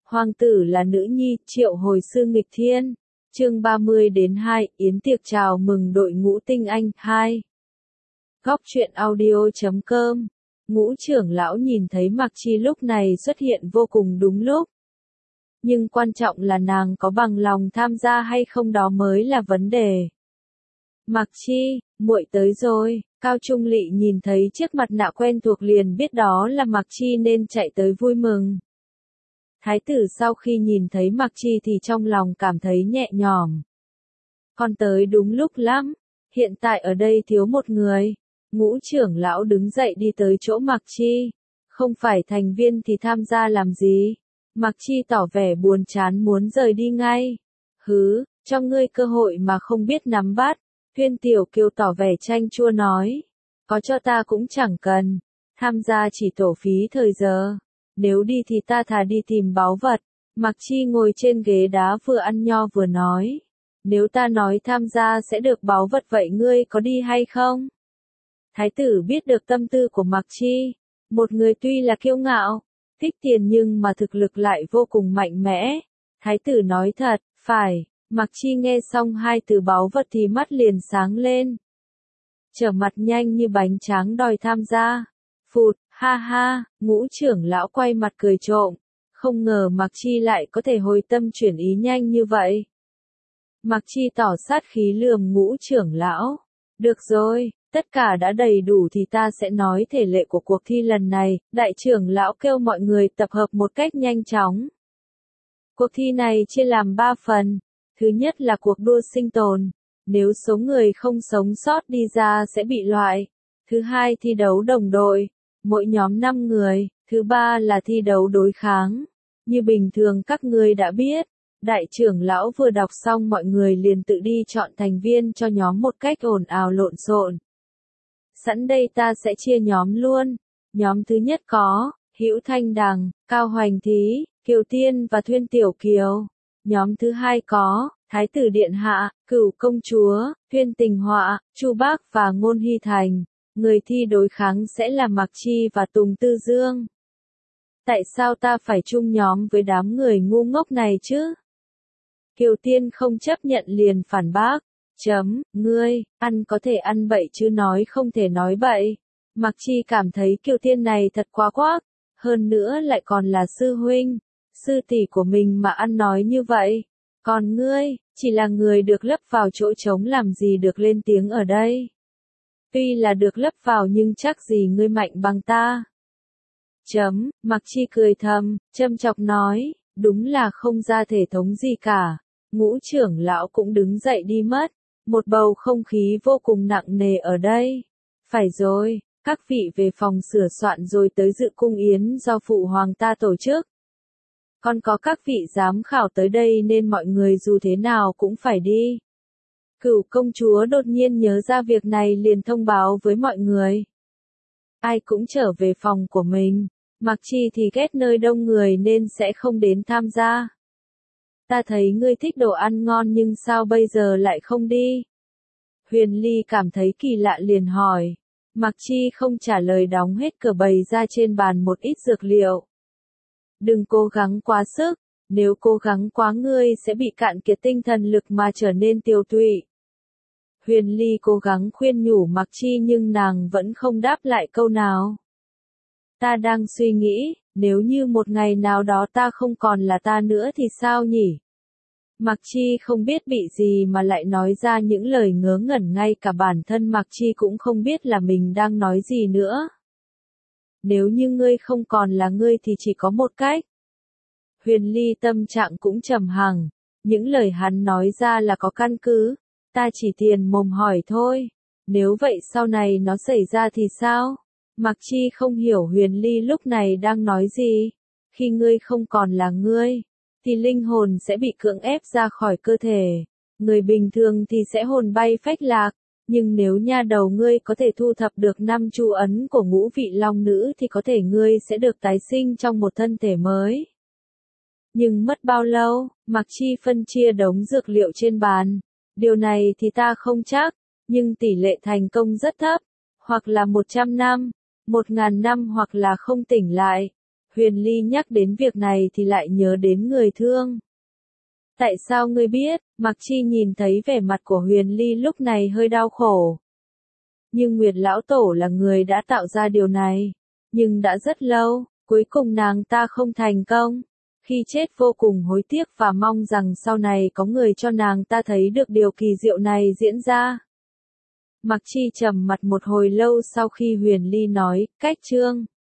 Hoàng tử là nữ nhi, triệu hồi sư nghịch thiên. Chương 30-2, yến tiệc chào mừng đội ngũ tinh anh, 2. Góc truyện audio.com. Ngũ trưởng lão nhìn thấy Mạc Chi lúc này xuất hiện vô cùng đúng lúc. Nhưng quan trọng là nàng có bằng lòng tham gia hay không đó mới là vấn đề. Mạc Chi, muội tới rồi. Cao Trung Lị nhìn thấy chiếc mặt nạ quen thuộc liền biết đó là Mạc Chi nên chạy tới vui mừng. Thái tử sau khi nhìn thấy Mạc Chi thì trong lòng cảm thấy nhẹ nhõm. Con tới đúng lúc lắm, hiện tại ở đây thiếu một người. Ngũ trưởng lão đứng dậy đi tới chỗ Mạc Chi. Không phải thành viên thì tham gia làm gì? Mạc Chi tỏ vẻ buồn chán muốn rời đi ngay. Hứ, cho ngươi cơ hội mà không biết nắm bắt. Huyên Tiểu Kiều tỏ vẻ chanh chua nói. Có cho ta cũng chẳng cần. Tham gia chỉ tổ phí thời giờ. Nếu đi thì ta thà đi tìm báu vật. Mạc Chi ngồi trên ghế đá vừa ăn nho vừa nói. Nếu ta nói tham gia sẽ được báu vật vậy ngươi có đi hay không? Thái tử biết được tâm tư của Mạc Chi. Một người tuy là kiêu ngạo, thích tiền nhưng mà thực lực lại vô cùng mạnh mẽ. Thái tử nói thật, phải. Mạc Chi nghe xong hai từ báu vật thì mắt liền sáng lên. Trở mặt nhanh như bánh tráng đòi tham gia. Phụt, ha ha, ngũ trưởng lão quay mặt cười trộm. Không ngờ Mạc Chi lại có thể hồi tâm chuyển ý nhanh như vậy. Mạc Chi tỏ sát khí lườm ngũ trưởng lão. Được rồi, tất cả đã đầy đủ thì ta sẽ nói thể lệ của cuộc thi lần này. Đại trưởng lão kêu mọi người tập hợp một cách nhanh chóng. Cuộc thi này chia làm 3 phần. Thứ nhất là cuộc đua sinh tồn. Nếu số người không sống sót đi ra sẽ bị loại. Thứ hai thi đấu đồng đội. Mỗi nhóm 5 người. Thứ ba là thi đấu đối kháng. Như bình thường các ngươi đã biết. Đại trưởng lão vừa đọc xong mọi người liền tự đi chọn thành viên cho nhóm một cách ồn ào lộn xộn. Sẵn đây ta sẽ chia nhóm luôn. Nhóm thứ nhất có Hữu Thanh Đằng, Cao Hoành Thí, Kiều Tiên và Thuyên Tiểu Kiều. Nhóm thứ hai có Thái tử Điện Hạ, Cửu Công Chúa, Thuyên Tình Họa, Chu Bác và Ngôn Hy Thành. Người thi đối kháng sẽ là Mạc Chi và Tùng Tư Dương. Tại sao ta phải chung nhóm với đám người ngu ngốc này chứ? Kiều Tiên không chấp nhận liền phản bác. Ngươi, ăn có thể ăn bậy chứ nói không thể nói bậy. Mạc Chi cảm thấy Kiều Tiên này thật quá quác. Hơn nữa lại còn là sư huynh, sư tỷ của mình mà ăn nói như vậy. Còn ngươi, chỉ là người được lấp vào chỗ trống làm gì được lên tiếng ở đây. Tuy là được lấp vào nhưng chắc gì ngươi mạnh bằng ta. Mạc Chi cười thầm, châm chọc nói, đúng là không ra thể thống gì cả. Ngũ trưởng lão cũng đứng dậy đi mất. Một bầu không khí vô cùng nặng nề ở đây. Phải rồi, các vị về phòng sửa soạn rồi tới dự cung yến do phụ hoàng ta tổ chức. Còn có các vị giám khảo tới đây nên mọi người dù thế nào cũng phải đi. Cửu công chúa đột nhiên nhớ ra việc này liền thông báo với mọi người. Ai cũng trở về phòng của mình. Mạc Chi thì ghét nơi đông người nên sẽ không đến tham gia. Ta thấy ngươi thích đồ ăn ngon nhưng sao bây giờ lại không đi? Huyền Ly cảm thấy kỳ lạ liền hỏi. Mạc Chi không trả lời đóng hết cửa bày ra trên bàn một ít dược liệu. Đừng cố gắng quá sức, nếu cố gắng quá ngươi sẽ bị cạn kiệt tinh thần lực mà trở nên tiêu tụy. Huyền Ly cố gắng khuyên nhủ Mạc Chi nhưng nàng vẫn không đáp lại câu nào. Ta đang suy nghĩ, nếu như một ngày nào đó ta không còn là ta nữa thì sao nhỉ? Mạc Chi không biết bị gì mà lại nói ra những lời ngớ ngẩn, ngay cả bản thân Mạc Chi cũng không biết là mình đang nói gì nữa. Nếu như ngươi không còn là ngươi thì chỉ có một cách. Huyền Ly tâm trạng cũng trầm hằng, những lời hắn nói ra là có căn cứ, ta chỉ tiền mồm hỏi thôi. Nếu vậy sau này nó xảy ra thì sao? Mạc Chi không hiểu Huyền Ly lúc này đang nói gì. Khi ngươi không còn là ngươi, thì linh hồn sẽ bị cưỡng ép ra khỏi cơ thể. Người bình thường thì sẽ hồn bay phách lạc. Nhưng nếu nha đầu ngươi có thể thu thập được 5 chu ấn của ngũ vị long nữ thì có thể ngươi sẽ được tái sinh trong một thân thể mới. Nhưng mất bao lâu? Mạc Chi phân chia đống dược liệu trên bàn. Điều này thì ta không chắc, nhưng tỷ lệ thành công rất thấp. Hoặc là 100 năm, 1000 năm hoặc là không tỉnh lại. Huyền Ly nhắc đến việc này thì lại nhớ đến người thương. Tại sao ngươi biết? Mạc Chi nhìn thấy vẻ mặt của Huyền Ly lúc này hơi đau khổ. Nhưng Nguyệt Lão Tổ là người đã tạo ra điều này. Nhưng đã rất lâu, cuối cùng nàng ta không thành công. Khi chết vô cùng hối tiếc và mong rằng sau này có người cho nàng ta thấy được điều kỳ diệu này diễn ra. Mạc Chi trầm mặt một hồi lâu sau khi Huyền Ly nói, cách chương.